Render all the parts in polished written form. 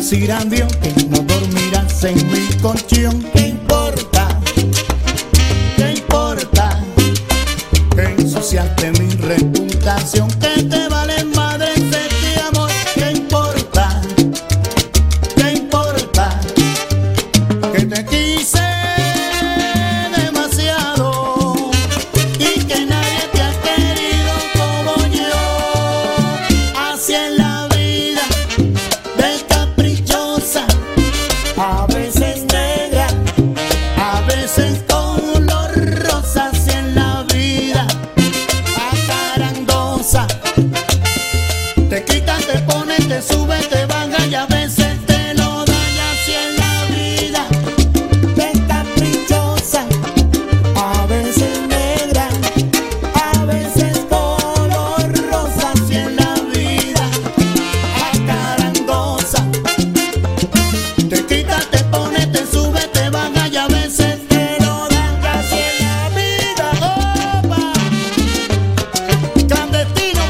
decir adiós, que no dormirás en mi colchón. ¿Qué importa? ¿Qué importa? Ensuciaste mi reputación. ¿Qué te vale madre este amor? ¿Qué importa? ¿Qué importa? Que te quise demasiado y que nadie te ha querido como yo. Así es la vida, de caprichosa, a veces negra, a veces color rosa. Así es la vida, acarandosa. Te quitan, te ponen, te suben, te bajan y a veces te lo daña. Así es la vida, de caprichosa, a veces negra, a veces color rosa. Así es la vida, acarandosa. Te quita, te pone, te sube, te baja y a veces te lo dan. Así es la vida, opa, clandestino.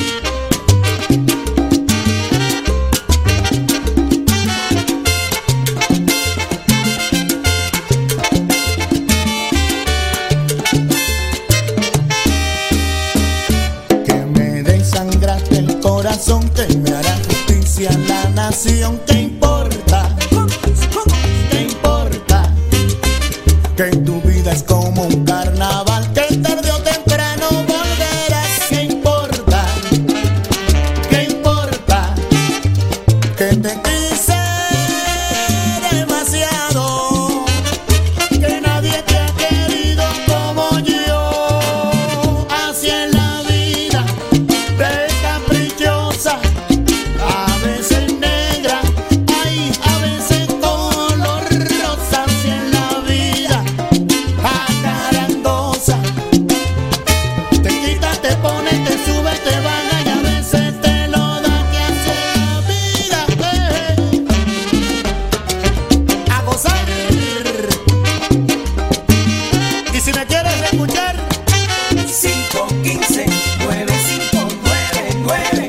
Que me desangraste el corazón, que me hará justicia la nación. ¿Qué importa? ¿Qué importa? Que tu vida es como un carnaval, que tarde o temprano volverás. ¿Qué importa? ¿Qué importa? Que te quise demasiado, que nadie te ha querido como yo. Así es la vida, de caprichosa, a veces negra, ay, a veces color rosa. Así es la vida, acarandosa. Te quita, te pone, te sube, te baja y a veces te lo da. Que así es la vida, a gozar. Y si me quieres escuchar, 515-9599.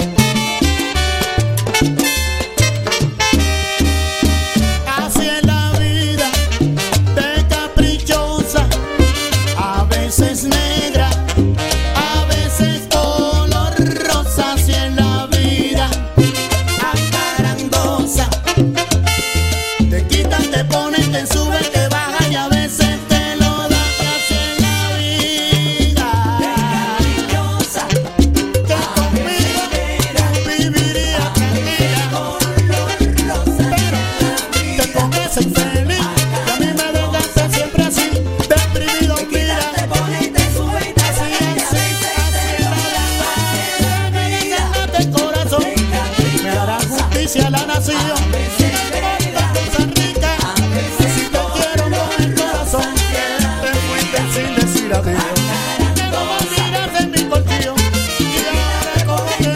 así es la vida, de caprichosa, a veces negra, a veces color rosa. Así es la vida, acarandosa. Te quitan, te ponen, te suben, te bajan y a veces te lo dan. Así es la vida, Caprichosa, que conmigo viviría tranquila. color rosa. Te pones infeliz y a mí me dejaste siempre así, deprimido. Mira, Te pone, te sube y te así, baja y a así, veces así te lo dan. de corazón, me hará justicia la nación. Cosa rica, si te quiero con el corazón, te fuiste sin decir adiós. Que no volverás en mi bolsillo y ahora como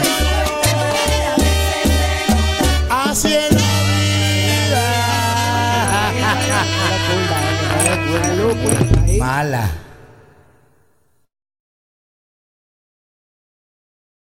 así es la vida. Mala.